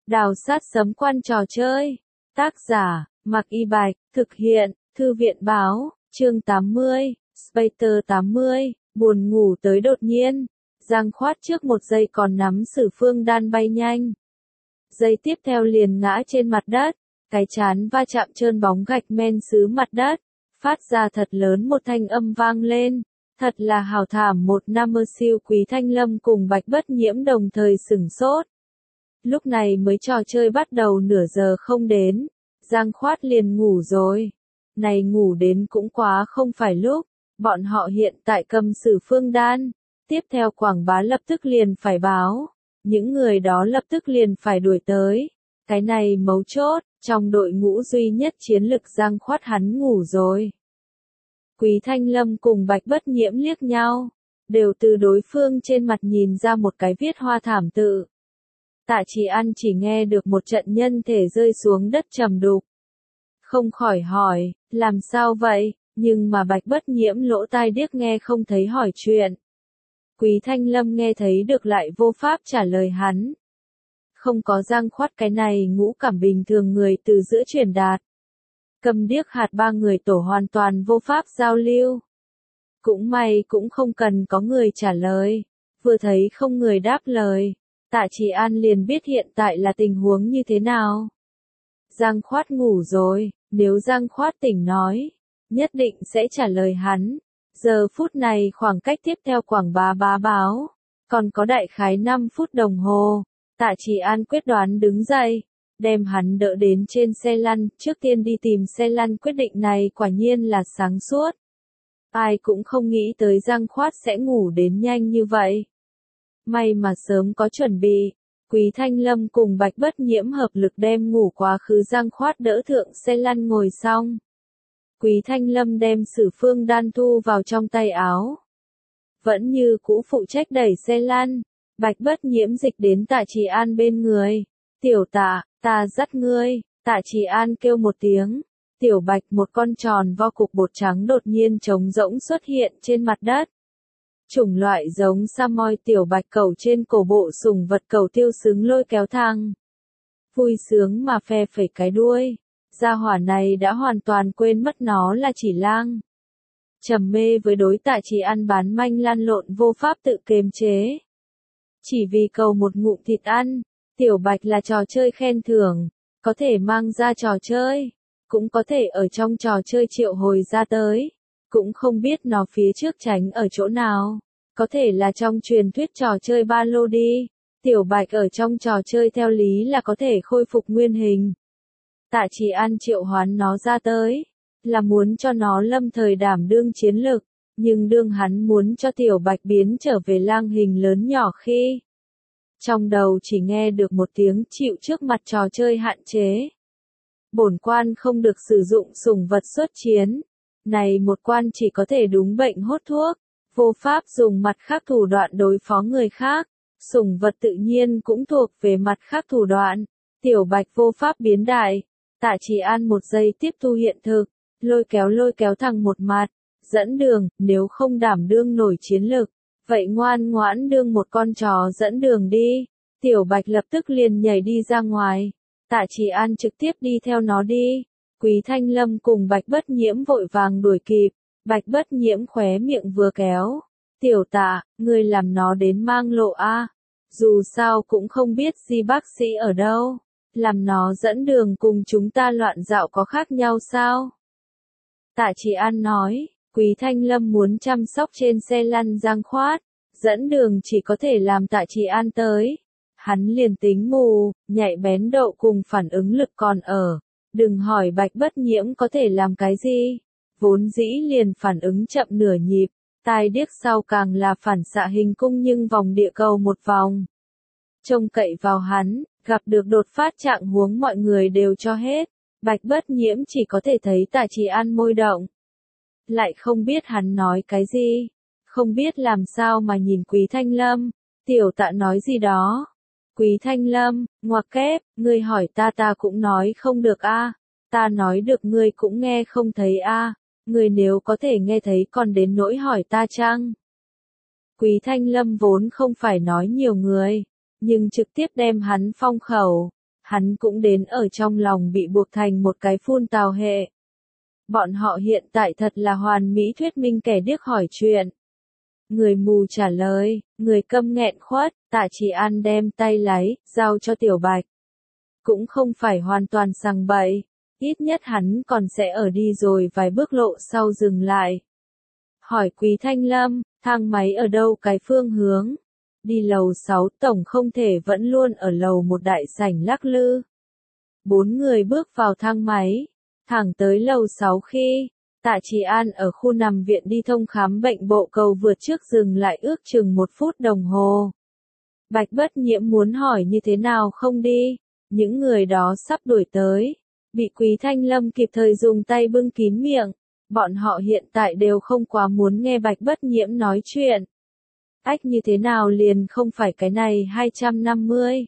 Đào sát sấm quan trò chơi. Tác giả, Mạc Y Bạch, thực hiện, Thư viện báo, chương 80, Spater 80, buồn ngủ tới đột nhiên. Giang Khoát trước một giây còn nắm Sử Phương Đan bay nhanh. Giây tiếp theo liền ngã trên mặt đất, cái trán va chạm trơn bóng gạch men xứ mặt đất, phát ra thật lớn một thanh âm vang lên. Thật là hào thảm, một nam mơ siêu. Quý Thanh Lâm cùng Bạch Bất Nhiễm đồng thời sửng sốt. Lúc này mới trò chơi bắt đầu nửa giờ không đến, Giang Khoát liền ngủ rồi. Này ngủ đến cũng quá không phải lúc, bọn họ hiện tại cầm Sử Phương Đan, tiếp theo quảng bá lập tức liền phải báo, những người đó lập tức liền phải đuổi tới. Cái này mấu chốt, trong đội ngũ duy nhất chiến lực Giang Khoát hắn ngủ rồi. Quý Thanh Lâm cùng Bạch Bất Nhiễm liếc nhau, đều từ đối phương trên mặt nhìn ra một cái viết hoa thảm tự. Tạ Trì An chỉ nghe được một trận nhân thể rơi xuống đất trầm đục. Không khỏi hỏi, làm sao vậy, nhưng mà Bạch Bất Nhiễm lỗ tai điếc nghe không thấy hỏi chuyện. Quý Thanh Lâm nghe thấy được lại vô pháp trả lời hắn. Không có Giang Khoát cái này ngũ cảm bình thường người từ giữa truyền đạt. Cầm điếc hạt ba người tổ hoàn toàn vô pháp giao lưu. Cũng may cũng không cần có người trả lời, vừa thấy không người đáp lời. Tạ Trì An liền biết hiện tại là tình huống như thế nào. Giang Khoát ngủ rồi, nếu Giang Khoát tỉnh nói, nhất định sẽ trả lời hắn. Giờ phút này khoảng cách tiếp theo quảng bá báo, còn có đại khái 5 phút đồng hồ. Tạ Trì An quyết đoán đứng dậy, đem hắn đỡ đến trên xe lăn, trước tiên đi tìm xe lăn. Quyết định này quả nhiên là sáng suốt. Ai cũng không nghĩ tới Giang Khoát sẽ ngủ đến nhanh như vậy. May mà sớm có chuẩn bị, Quý Thanh Lâm cùng Bạch Bất Nhiễm hợp lực đem ngủ quá khứ Giang Khoát đỡ thượng xe lăn ngồi xong. Quý Thanh Lâm đem Sử Phương Đan thu vào trong tay áo. Vẫn như cũ phụ trách đẩy xe lăn, Bạch Bất Nhiễm dịch đến Tạ Trì An bên người. Tiểu Tạ, ta dắt ngươi. Tạ Trì An kêu một tiếng. Tiểu Bạch, một con tròn vo cục bột trắng đột nhiên trống rỗng xuất hiện trên mặt đất. Chủng loại giống Samoy tiểu bạch cầu trên cổ bộ sùng vật cầu tiêu sướng lôi kéo thang. Vui sướng mà phe phẩy cái đuôi. Gia hỏa này đã hoàn toàn quên mất nó là chỉ lang. Trầm mê với đối Tạ Trì An bán manh lăn lộn vô pháp tự kiềm chế. Chỉ vì cầu một ngụm thịt ăn, tiểu bạch là trò chơi khen thưởng, có thể mang ra trò chơi, cũng có thể ở trong trò chơi triệu hồi ra tới. Cũng không biết nó phía trước tránh ở chỗ nào, có thể là trong truyền thuyết trò chơi ba lô đi. Tiểu Bạch ở trong trò chơi theo lý là có thể khôi phục nguyên hình. Tạ Trì An triệu hoán nó ra tới, là muốn cho nó lâm thời đảm đương chiến lực, nhưng đương hắn muốn cho Tiểu Bạch biến trở về lang hình lớn nhỏ khi. Trong đầu chỉ nghe được một tiếng chịu trước mặt trò chơi hạn chế. Bổn quan không được sử dụng sủng vật xuất chiến. Này một quan chỉ có thể đúng bệnh hốt thuốc, vô pháp dùng mặt khác thủ đoạn đối phó người khác. Sủng vật tự nhiên cũng thuộc về mặt khác thủ đoạn. Tiểu Bạch vô pháp biến đại. Tạ Trì An một giây tiếp thu hiện thực, lôi kéo thẳng một mặt, dẫn đường. Nếu không đảm đương nổi chiến lực, vậy ngoan ngoãn đương một con chó dẫn đường đi. Tiểu Bạch lập tức liền nhảy đi ra ngoài. Tạ Trì An trực tiếp đi theo nó đi. Quý Thanh Lâm cùng Bạch Bất Nhiễm vội vàng đuổi kịp. Bạch Bất Nhiễm khóe miệng vừa kéo. Tiểu Tạ, ngươi làm nó đến mang lộ a. Dù sao cũng không biết gì bác sĩ ở đâu. Làm nó dẫn đường cùng chúng ta loạn dạo có khác nhau sao? Tạ Trì An nói. Quý Thanh Lâm muốn chăm sóc trên xe lăn Giang Khoát. Dẫn đường chỉ có thể làm Tạ Trì An tới. Hắn liền tính mù, nhạy bén độ cùng phản ứng lực còn ở. Đừng hỏi Bạch Bất Nhiễm có thể làm cái gì. Vốn dĩ liền phản ứng chậm nửa nhịp. Tai điếc sau càng là phản xạ hình cung nhưng vòng địa cầu một vòng. Trông cậy vào hắn, gặp được đột phát trạng huống mọi người đều cho hết. Bạch Bất Nhiễm chỉ có thể thấy Tạ Trì An môi động. Lại không biết hắn nói cái gì. Không biết làm sao mà nhìn Quý Thanh Lâm. Tiểu Tạ nói gì đó. Quý Thanh Lâm, ngoặc kép, ngươi hỏi ta cũng nói không được a. Ta nói được ngươi cũng nghe không thấy a. Ngươi nếu có thể nghe thấy còn đến nỗi hỏi ta chăng? Quý Thanh Lâm vốn không phải nói nhiều người, nhưng trực tiếp đem hắn phong khẩu. Hắn cũng đến ở trong lòng bị buộc thành một cái phun tào hệ. Bọn họ hiện tại thật là hoàn mỹ thuyết minh kẻ điếc hỏi chuyện. Người mù trả lời, người câm nghẹn khuất, Tạ Chỉ An đem tay lái, giao cho Tiểu Bạch. Cũng không phải hoàn toàn sằng bậy, ít nhất hắn còn sẽ ở đi rồi vài bước lộ sau dừng lại. Hỏi Quý Thanh Lâm, thang máy ở đâu cái phương hướng? Đi lầu 6, tổng không thể vẫn luôn ở lầu 1 đại sảnh lắc lư. 4 người bước vào thang máy, thẳng tới lầu 6 khi Tạ Chỉ An ở khu nằm viện đi thông khám bệnh bộ cầu vượt trước dừng lại ước chừng 1 phút đồng hồ. Bạch Bất Nhiễm muốn hỏi như thế nào không đi, những người đó sắp đuổi tới, bị Quý Thanh Lâm kịp thời dùng tay bưng kín miệng, bọn họ hiện tại đều không quá muốn nghe Bạch Bất Nhiễm nói chuyện. Ách như thế nào liền không phải cái này 250.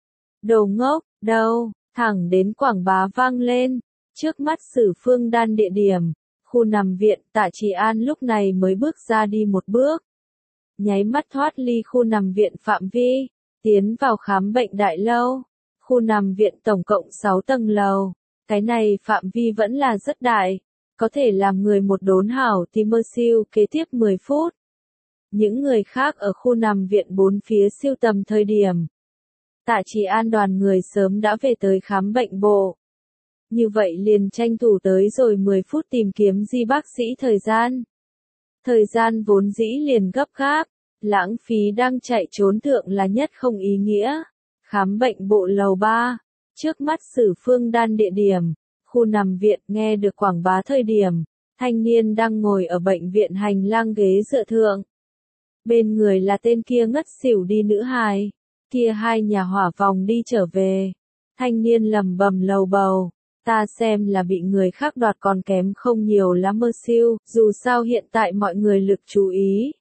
Đồ ngốc, đâu, thẳng đến quảng bá vang lên, trước mắt Sử Phương Đan địa điểm, khu nằm viện. Tạ Chỉ An lúc này mới bước ra đi một bước. Nháy mắt thoát ly khu nằm viện phạm vi, tiến vào khám bệnh đại lâu. Khu nằm viện tổng cộng 6 tầng lầu, cái này phạm vi vẫn là rất đại, có thể làm người một đốn hảo thì mơ siêu kế tiếp 10 phút. Những người khác ở khu nằm viện bốn phía siêu tầm thời điểm. Tạ Chỉ An đoàn người sớm đã về tới khám bệnh bộ. Như vậy liền tranh thủ tới rồi 10 phút tìm kiếm Di bác sĩ thời gian. Thời gian vốn dĩ liền gấp gáp, lãng phí đang chạy trốn thượng là nhất không ý nghĩa. Khám bệnh bộ lầu 3, trước mắt Sử Phương Đan địa điểm, khu nằm viện. Nghe được quảng bá thời điểm, thanh niên đang ngồi ở bệnh viện hành lang ghế dựa thượng. Bên người là tên kia ngất xỉu đi nữ hài, kia hai nhà hỏa vòng đi trở về. Thanh niên lầm bầm lầu bầu, ta xem là bị người khác đoạt còn kém không nhiều lắm mơ siêu, dù sao hiện tại mọi người lực chú ý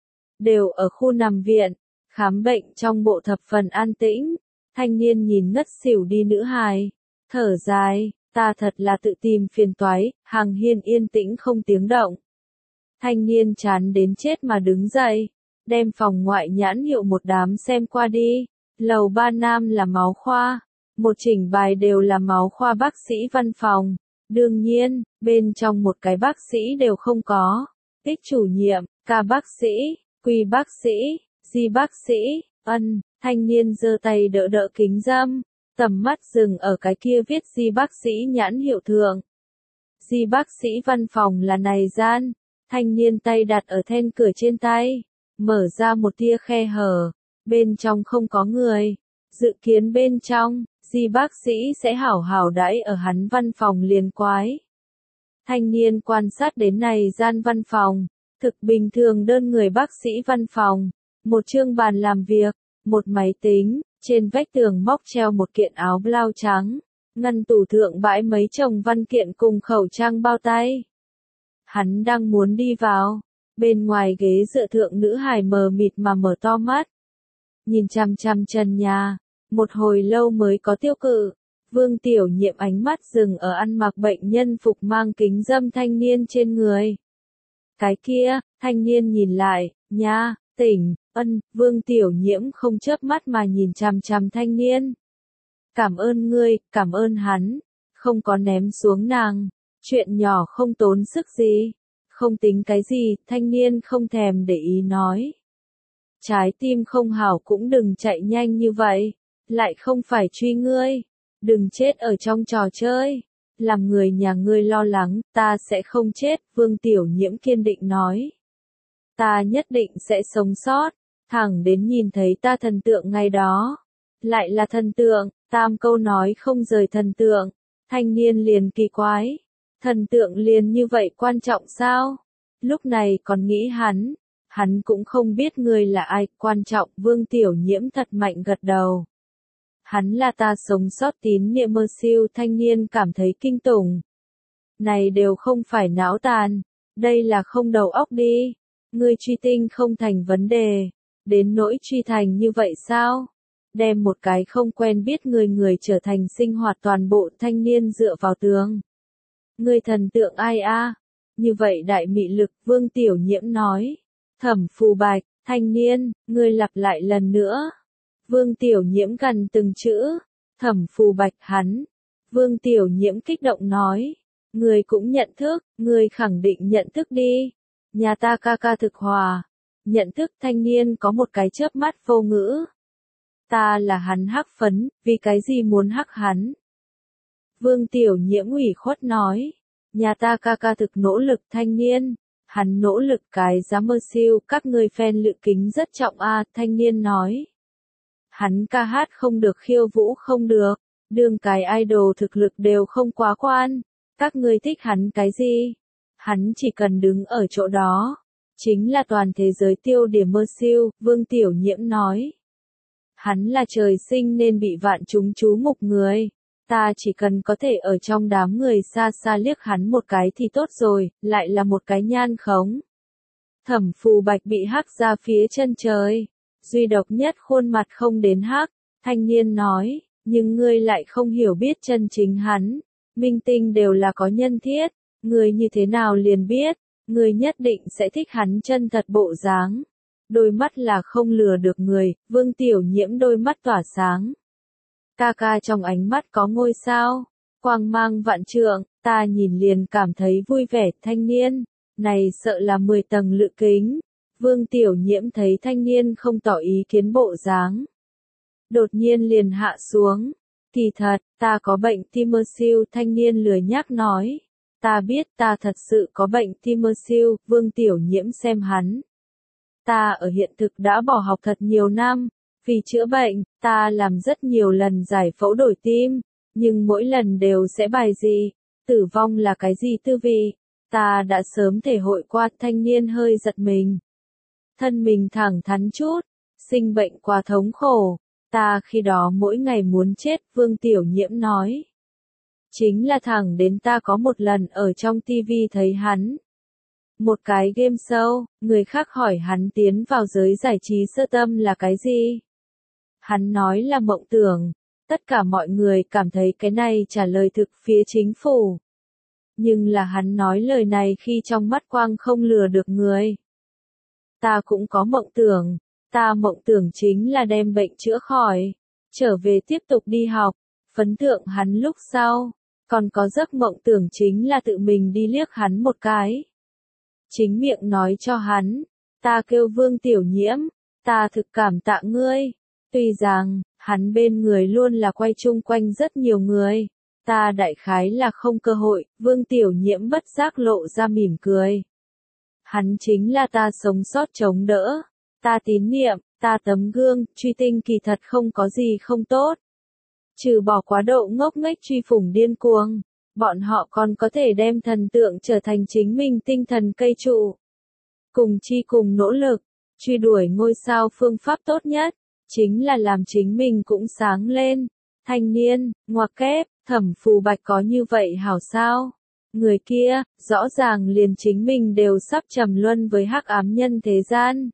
đều ở khu nằm viện, khám bệnh trong bộ thập phần an tĩnh. Thanh niên nhìn ngất xỉu đi nữ hài, thở dài, ta thật là tự tìm phiền toái. Hàng hiên yên tĩnh không tiếng động. Thanh niên chán đến chết mà đứng dậy, đem phòng ngoại nhãn hiệu một đám xem qua đi. Lầu 3 nam là máu khoa, một chỉnh bài đều là máu khoa bác sĩ văn phòng. Đương nhiên, bên trong một cái bác sĩ đều không có. Tích chủ nhiệm, ca bác sĩ, quy bác sĩ, di bác sĩ, ân. Thanh niên giơ tay đỡ đỡ kính râm, tầm mắt dừng ở cái kia viết Di bác sĩ nhãn hiệu thượng. Di bác sĩ văn phòng là này gian. Thanh niên tay đặt ở then cửa trên tay, mở ra một tia khe hở, bên trong không có người. Dự kiến bên trong, Di bác sĩ sẽ hảo hảo đãi ở hắn văn phòng liền quái. Thanh niên quan sát đến này gian văn phòng, thực bình thường đơn người bác sĩ văn phòng, một chương bàn làm việc, một máy tính, trên vách tường móc treo một kiện áo blau trắng, ngăn tủ thượng bãi mấy chồng văn kiện cùng khẩu trang bao tay. Hắn đang muốn đi vào, bên ngoài ghế dựa thượng nữ hài mờ mịt mà mở to mắt. Nhìn chằm chằm trần nhà, một hồi lâu mới có tiêu cự. Vương Tiểu Nhiệm ánh mắt dừng ở ăn mặc bệnh nhân phục mang kính râm thanh niên trên người. Cái kia, thanh niên nhìn lại, nha, tỉnh, ân. Vương Tiểu Nhiễm không chớp mắt mà nhìn chằm chằm thanh niên. Cảm ơn ngươi, cảm ơn hắn, không có ném xuống nàng, chuyện nhỏ không tốn sức gì, không tính cái gì. Thanh niên không thèm để ý nói. Trái tim không hảo cũng đừng chạy nhanh như vậy, lại không phải truy ngươi, đừng chết ở trong trò chơi, làm người nhà ngươi lo lắng. Ta sẽ không chết, Vương Tiểu Nhiễm kiên định nói. Ta nhất định sẽ sống sót, thẳng đến nhìn thấy ta thần tượng ngày đó. Lại là thần tượng, tam câu nói không rời thần tượng. Thanh niên liền kỳ quái, thần tượng liền như vậy quan trọng sao? Lúc này còn nghĩ hắn cũng không biết người là ai, quan trọng. Vương Tiểu Nhiễm thật mạnh gật đầu. Hắn là ta sống sót tín niệm mơ siêu. Thanh niên cảm thấy kinh tủng. Này đều không phải não tàn, đây là không đầu óc đi. Ngươi truy tinh không thành vấn đề, đến nỗi truy thành như vậy sao? Đem một cái không quen biết người trở thành sinh hoạt toàn bộ. Thanh niên dựa vào tường. Ngươi thần tượng ai a? Như vậy đại mị lực. Vương Tiểu Nhiễm nói. Thẩm Phù Bạch. Thanh niên, ngươi lặp lại lần nữa. Vương Tiểu Nhiễm gần từng chữ. Thẩm Phù Bạch hắn. Vương Tiểu Nhiễm kích động nói. Người cũng nhận thức, người khẳng định nhận thức đi. Nhà ta ca ca thực hòa. Nhận thức thanh niên có một cái chớp mắt vô ngữ. Ta là hắn hắc phấn, vì cái gì muốn hắc hắn? Vương Tiểu Nhiễm ủy khuất nói. Nhà ta ca ca thực nỗ lực thanh niên. Hắn nỗ lực cái giá mơ siêu, các người fan lự kính rất trọng a, thanh niên nói. Hắn ca hát không được, khiêu vũ không được, đương cái idol thực lực đều không quá quan. Các ngươi thích hắn cái gì? Hắn chỉ cần đứng ở chỗ đó. Chính là toàn thế giới tiêu điểm mơ siêu, Vương Tiểu Nhiễm nói. Hắn là trời sinh nên bị vạn chúng chú mục người. Ta chỉ cần có thể ở trong đám người xa xa liếc hắn một cái thì tốt rồi, lại là một cái nhan khống. Thẩm Phù Bạch bị hắc ra phía chân trời. Duy độc nhất khuôn mặt không đến hắc, thanh niên nói, nhưng ngươi lại không hiểu biết chân chính hắn. Minh tinh đều là có nhân thiết, ngươi như thế nào liền biết, ngươi nhất định sẽ thích hắn chân thật bộ dáng. Đôi mắt là không lừa được người, Vương Tiểu Nhiễm đôi mắt tỏa sáng. Ca ca trong ánh mắt có ngôi sao, quang mang vạn trượng, ta nhìn liền cảm thấy vui vẻ. Thanh niên, này sợ là 10 tầng lự kính. Vương Tiểu Nhiễm thấy thanh niên không tỏ ý kiến bộ dáng. Đột nhiên liền hạ xuống. Kỳ thật, ta có bệnh tim mơ siêu, thanh niên lười nhác nói. Ta biết ta thật sự có bệnh tim mơ siêu, Vương Tiểu Nhiễm xem hắn. Ta ở hiện thực đã bỏ học thật nhiều năm. Vì chữa bệnh, ta làm rất nhiều lần giải phẫu đổi tim, nhưng mỗi lần đều sẽ bài gì, tử vong là cái gì tư vị. Ta đã sớm thể hội qua. Thanh niên hơi giật mình. Thân mình thẳng thắn chút, sinh bệnh quá thống khổ, ta khi đó mỗi ngày muốn chết, Vương Tiểu Nhiễm nói. Chính là thẳng đến ta có một lần ở trong TV thấy hắn. Một cái game show, người khác hỏi hắn tiến vào giới giải trí sơ tâm là cái gì? Hắn nói là mộng tưởng, tất cả mọi người cảm thấy cái này trả lời thực phía chính phủ. Nhưng là hắn nói lời này khi trong mắt quang không lừa được người. Ta cũng có mộng tưởng, ta mộng tưởng chính là đem bệnh chữa khỏi, trở về tiếp tục đi học, phấn thượng hắn lúc sau, còn có giấc mộng tưởng chính là tự mình đi liếc hắn một cái. Chính miệng nói cho hắn, ta kêu Vương Tiểu Nhiễm, ta thực cảm tạ ngươi, tuy rằng, hắn bên người luôn là quay chung quanh rất nhiều người, ta đại khái là không cơ hội, Vương Tiểu Nhiễm bất giác lộ ra mỉm cười. Hắn chính là ta sống sót chống đỡ, ta tín niệm, ta tấm gương, truy tinh kỳ thật không có gì không tốt. Trừ bỏ quá độ ngốc nghếch truy phủng điên cuồng, bọn họ còn có thể đem thần tượng trở thành chính mình tinh thần cây trụ. Cùng chi cùng nỗ lực, truy đuổi ngôi sao phương pháp tốt nhất, chính là làm chính mình cũng sáng lên. Thanh niên, ngoặc kép, Thẩm Phù Bạch có như vậy hảo sao? Người kia, rõ ràng liền chính mình đều sắp trầm luân với hắc ám nhân thế gian.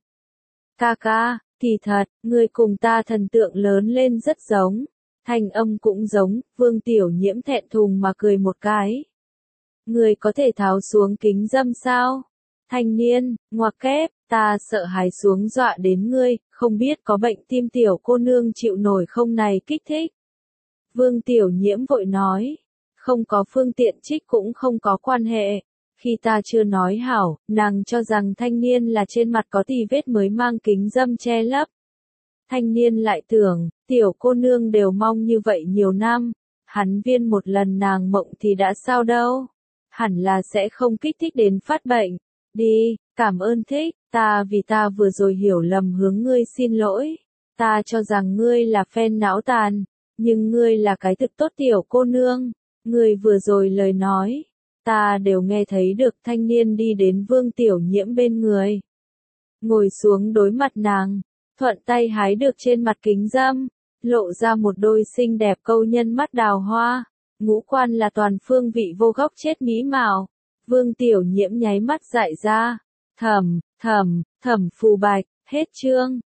Ca ca, kỳ thật, người cùng ta thần tượng lớn lên rất giống. Thanh âm cũng giống, Vương Tiểu Nhiễm thẹn thùng mà cười một cái. Người có thể tháo xuống kính dâm sao? Thanh niên, ngoặc kép, ta sợ hãi xuống dọa đến ngươi, không biết có bệnh tim tiểu cô nương chịu nổi không này kích thích. Vương Tiểu Nhiễm vội nói. Không có phương tiện trích cũng không có quan hệ. Khi ta chưa nói hảo, nàng cho rằng thanh niên là trên mặt có tì vết mới mang kính dâm che lấp. Thanh niên lại tưởng, tiểu cô nương đều mong như vậy nhiều năm. Hắn viên một lần nàng mộng thì đã sao đâu. Hẳn là sẽ không kích thích đến phát bệnh. Đi, cảm ơn thích, vì ta vừa rồi hiểu lầm hướng ngươi xin lỗi. Ta cho rằng ngươi là fan não tàn, nhưng ngươi là cái thực tốt tiểu cô nương. Người vừa rồi lời nói, ta đều nghe thấy được. Thanh niên đi đến Vương Tiểu Nhiễm bên người. Ngồi xuống đối mặt nàng, thuận tay hái được trên mặt kính dâm, lộ ra một đôi xinh đẹp câu nhân mắt đào hoa, ngũ quan là toàn phương vị vô góc chết mỹ mạo. Vương Tiểu Nhiễm nháy mắt dại ra, Thẩm Phù Bạch, hết chương.